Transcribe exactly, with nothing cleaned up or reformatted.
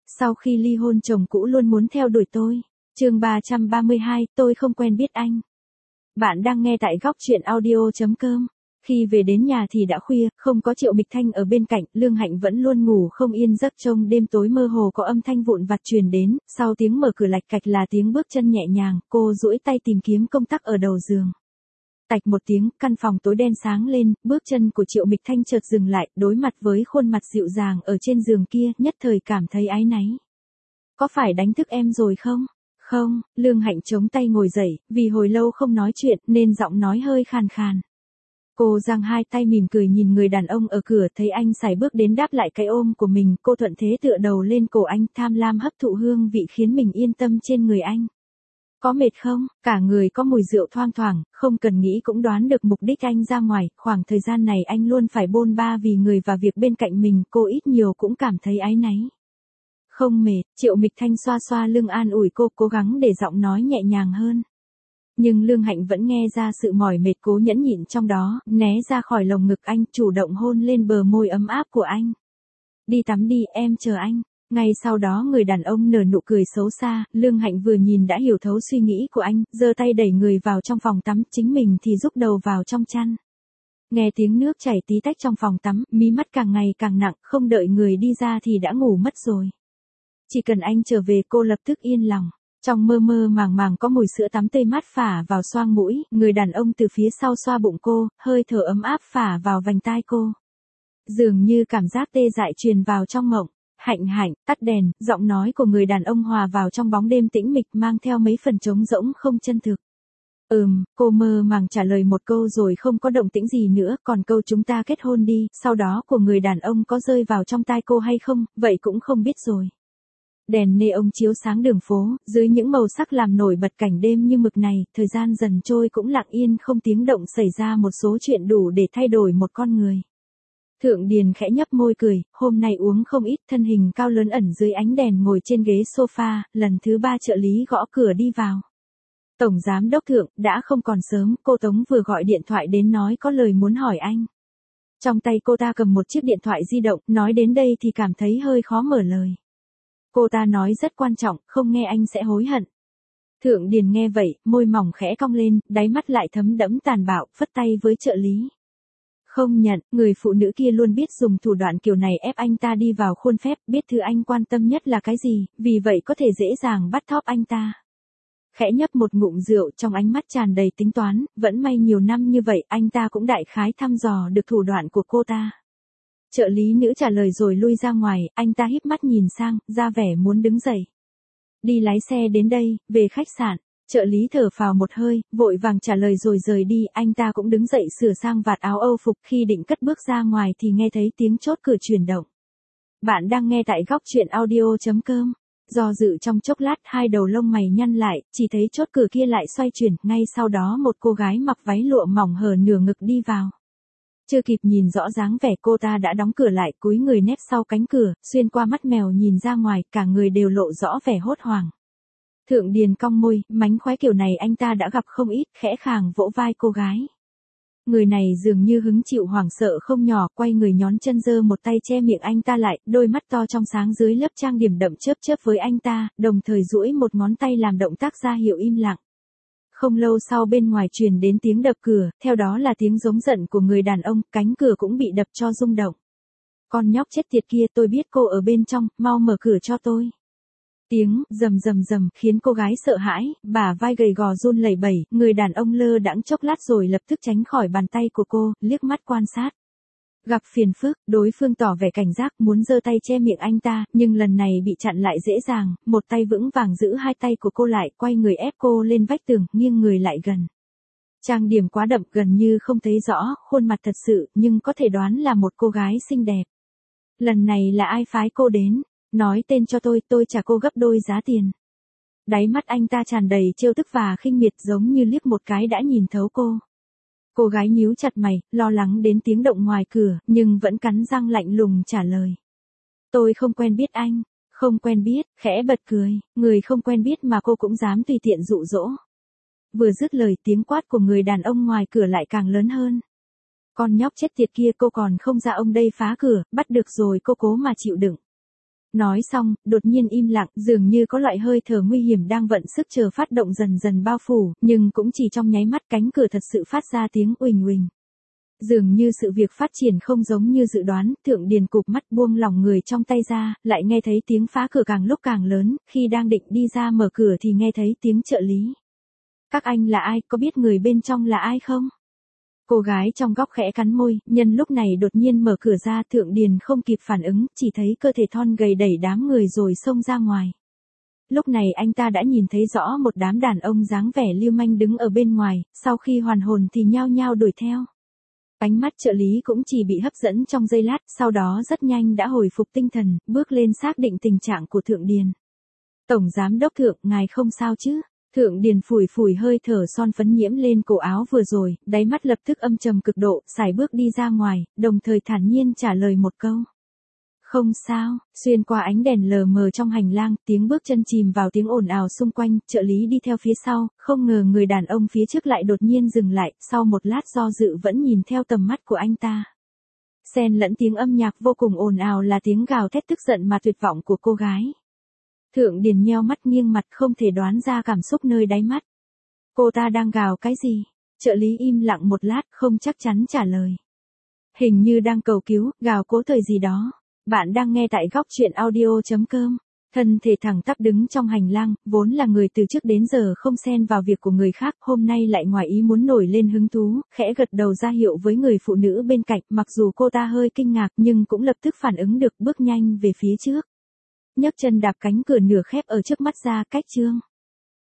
Sau khi ly hôn chồng cũ luôn muốn theo đuổi tôi. Chương ba trăm ba mươi hai, tôi không quen biết anh. Bạn đang nghe tại góc truyện audio chấm com. Khi về đến nhà thì đã khuya, không có Triệu Mịch Thanh ở bên cạnh, Lương Hạnh vẫn luôn ngủ không yên giấc trông đêm tối mơ hồ có âm thanh vụn vặt truyền đến, sau tiếng mở cửa lạch cạch là tiếng bước chân nhẹ nhàng, cô duỗi tay tìm kiếm công tắc ở đầu giường. Tạch một tiếng, căn phòng tối đen sáng lên, bước chân của Triệu Mịch Thanh chợt dừng lại, đối mặt với khuôn mặt dịu dàng ở trên giường kia, nhất thời cảm thấy áy náy. Có phải đánh thức em rồi không? Không, Lương Hạnh chống tay ngồi dậy, vì hồi lâu không nói chuyện nên giọng nói hơi khàn khàn. Cô giang hai tay mỉm cười nhìn người đàn ông ở cửa, thấy anh sải bước đến đáp lại cái ôm của mình, cô thuận thế tựa đầu lên cổ anh, tham lam hấp thụ hương vị khiến mình yên tâm trên người anh. Có mệt không? Cả người có mùi rượu thoang thoảng, không cần nghĩ cũng đoán được mục đích anh ra ngoài, khoảng thời gian này anh luôn phải bôn ba vì người và việc bên cạnh mình, cô ít nhiều cũng cảm thấy áy náy. Không mệt, Triệu Mịch Thanh xoa xoa lưng an ủi cô, cố gắng để giọng nói nhẹ nhàng hơn. Nhưng Lương Hạnh vẫn nghe ra sự mỏi mệt, cố nhẫn nhịn trong đó, né ra khỏi lồng ngực anh, chủ động hôn lên bờ môi ấm áp của anh. Đi tắm đi, em chờ anh. Ngay sau đó người đàn ông nở nụ cười xấu xa, Lương Hạnh vừa nhìn đã hiểu thấu suy nghĩ của anh, giơ tay đẩy người vào trong phòng tắm, chính mình thì rúc đầu vào trong chăn. Nghe tiếng nước chảy tí tách trong phòng tắm, mí mắt càng ngày càng nặng, không đợi người đi ra thì đã ngủ mất rồi. Chỉ cần anh trở về cô lập tức yên lòng. Trong mơ mơ màng màng có mùi sữa tắm tê mát phả vào xoang mũi, người đàn ông từ phía sau xoa bụng cô, hơi thở ấm áp phả vào vành tai cô. Dường như cảm giác tê dại truyền vào trong mộng. Hạnh Hạnh, tắt đèn, giọng nói của người đàn ông hòa vào trong bóng đêm tĩnh mịch mang theo mấy phần trống rỗng không chân thực. Ừm, cô mơ màng trả lời một câu rồi không có động tĩnh gì nữa, còn câu chúng ta kết hôn đi, sau đó của người đàn ông có rơi vào trong tai cô hay không, vậy cũng không biết rồi. Đèn neon chiếu sáng đường phố, dưới những màu sắc làm nổi bật cảnh đêm như mực này, thời gian dần trôi cũng lặng yên không tiếng động, xảy ra một số chuyện đủ để thay đổi một con người. Thượng Điền khẽ nhấp môi cười, hôm nay uống không ít, thân hình cao lớn ẩn dưới ánh đèn ngồi trên ghế sofa, lần thứ ba trợ lý gõ cửa đi vào. Tổng giám đốc Thượng, đã không còn sớm, cô Tống vừa gọi điện thoại đến nói có lời muốn hỏi anh. Trong tay cô ta cầm một chiếc điện thoại di động, nói đến đây thì cảm thấy hơi khó mở lời. Cô ta nói rất quan trọng, không nghe anh sẽ hối hận. Thượng Điền nghe vậy, môi mỏng khẽ cong lên, đáy mắt lại thấm đẫm tàn bạo, phất tay với trợ lý. Không nhận, người phụ nữ kia luôn biết dùng thủ đoạn kiểu này ép anh ta đi vào khuôn phép, biết thứ anh quan tâm nhất là cái gì, vì vậy có thể dễ dàng bắt thóp anh ta. Khẽ nhấp một ngụm rượu, trong ánh mắt tràn đầy tính toán, vẫn may nhiều năm như vậy, anh ta cũng đại khái thăm dò được thủ đoạn của cô ta. Trợ lý nữ trả lời rồi lui ra ngoài, anh ta híp mắt nhìn sang, ra vẻ muốn đứng dậy. Đi lái xe đến đây, về khách sạn. Trợ lý thở phào một hơi, vội vàng trả lời rồi rời đi, anh ta cũng đứng dậy sửa sang vạt áo âu phục, khi định cất bước ra ngoài thì nghe thấy tiếng chốt cửa chuyển động. Bạn đang nghe tại góc truyện audio chấm com. Do dự trong chốc lát, hai đầu lông mày nhăn lại, chỉ thấy chốt cửa kia lại xoay chuyển, ngay sau đó một cô gái mặc váy lụa mỏng hở nửa ngực đi vào. Chưa kịp nhìn rõ dáng vẻ cô ta đã đóng cửa lại, cúi người nép sau cánh cửa, xuyên qua mắt mèo nhìn ra ngoài, cả người đều lộ rõ vẻ hốt hoảng. Thượng Điền cong môi, mánh khóe kiểu này anh ta đã gặp không ít, khẽ khàng vỗ vai cô gái. Người này dường như hứng chịu hoảng sợ không nhỏ, quay người nhón chân giơ một tay che miệng anh ta lại, đôi mắt to trong sáng dưới lớp trang điểm đậm chớp chớp với anh ta, đồng thời duỗi một ngón tay làm động tác ra hiệu im lặng. Không lâu sau bên ngoài truyền đến tiếng đập cửa, theo đó là tiếng giống giận của người đàn ông, cánh cửa cũng bị đập cho rung động. Con nhóc chết tiệt kia, tôi biết cô ở bên trong, mau mở cửa cho tôi. Tiếng rầm rầm rầm khiến cô gái sợ hãi, bả vai gầy gò run lẩy bẩy, người đàn ông lơ đãng chốc lát rồi lập tức tránh khỏi bàn tay của cô, liếc mắt quan sát. Gặp phiền phức, đối phương tỏ vẻ cảnh giác muốn giơ tay che miệng anh ta, nhưng lần này bị chặn lại dễ dàng, một tay vững vàng giữ hai tay của cô lại, quay người ép cô lên vách tường, nghiêng người lại gần. Trang điểm quá đậm gần như không thấy rõ, khuôn mặt thật sự, nhưng có thể đoán là một cô gái xinh đẹp. Lần này là ai phái cô đến? Nói tên cho tôi, tôi trả cô gấp đôi giá tiền. Đáy mắt anh ta tràn đầy trêu tức và khinh miệt, giống như liếc một cái đã nhìn thấu cô. Cô gái nhíu chặt mày, lo lắng đến tiếng động ngoài cửa, nhưng vẫn cắn răng lạnh lùng trả lời. Tôi không quen biết anh. Không quen biết, khẽ bật cười, người không quen biết mà cô cũng dám tùy tiện dụ dỗ. Vừa dứt lời, tiếng quát của người đàn ông ngoài cửa lại càng lớn hơn. Con nhóc chết tiệt kia, cô còn không ra ông đây phá cửa, bắt được rồi cô cố mà chịu đựng. Nói xong, đột nhiên im lặng, dường như có loại hơi thở nguy hiểm đang vận sức chờ phát động dần dần bao phủ, nhưng cũng chỉ trong nháy mắt cánh cửa thật sự phát ra tiếng uỳnh uỳnh. Dường như sự việc phát triển không giống như dự đoán, Thượng Điền cụp mắt buông lỏng người trong tay ra, lại nghe thấy tiếng phá cửa càng lúc càng lớn, khi đang định đi ra mở cửa thì nghe thấy tiếng trợ lý. Các anh là ai, có biết người bên trong là ai không? Cô gái trong góc khẽ cắn môi, nhân lúc này đột nhiên mở cửa ra, Thượng Điền không kịp phản ứng, chỉ thấy cơ thể thon gầy đẩy đám người rồi xông ra ngoài. Lúc này anh ta đã nhìn thấy rõ một đám đàn ông dáng vẻ lưu manh đứng ở bên ngoài, sau khi hoàn hồn thì nhao nhao đuổi theo. Ánh mắt trợ lý cũng chỉ bị hấp dẫn trong giây lát, sau đó rất nhanh đã hồi phục tinh thần, bước lên xác định tình trạng của Thượng Điền. Tổng giám đốc Thượng, ngài không sao chứ? Thượng Điền phủi phủi hơi thở son phấn nhiễm lên cổ áo vừa rồi, đáy mắt lập tức âm trầm cực độ, sải bước đi ra ngoài, đồng thời thản nhiên trả lời một câu. Không sao, xuyên qua ánh đèn lờ mờ trong hành lang, tiếng bước chân chìm vào tiếng ồn ào xung quanh, trợ lý đi theo phía sau, không ngờ người đàn ông phía trước lại đột nhiên dừng lại, sau một lát do dự vẫn nhìn theo tầm mắt của anh ta. Xen lẫn tiếng âm nhạc vô cùng ồn ào là tiếng gào thét tức giận mà tuyệt vọng của cô gái. Thượng Điền nheo mắt nghiêng mặt không thể đoán ra cảm xúc nơi đáy mắt. Cô ta đang gào cái gì? Trợ lý im lặng một lát không chắc chắn trả lời. Hình như đang cầu cứu, gào cố thời gì đó. Bạn đang nghe tại góc truyện audio chấm com. Thân thể thẳng tắp đứng trong hành lang, vốn là người từ trước đến giờ không xen vào việc của người khác, hôm nay lại ngoài ý muốn nổi lên hứng thú, khẽ gật đầu ra hiệu với người phụ nữ bên cạnh, mặc dù cô ta hơi kinh ngạc nhưng cũng lập tức phản ứng được, bước nhanh về phía trước. Nhấc chân đạp cánh cửa nửa khép ở trước mắt ra, cách chương.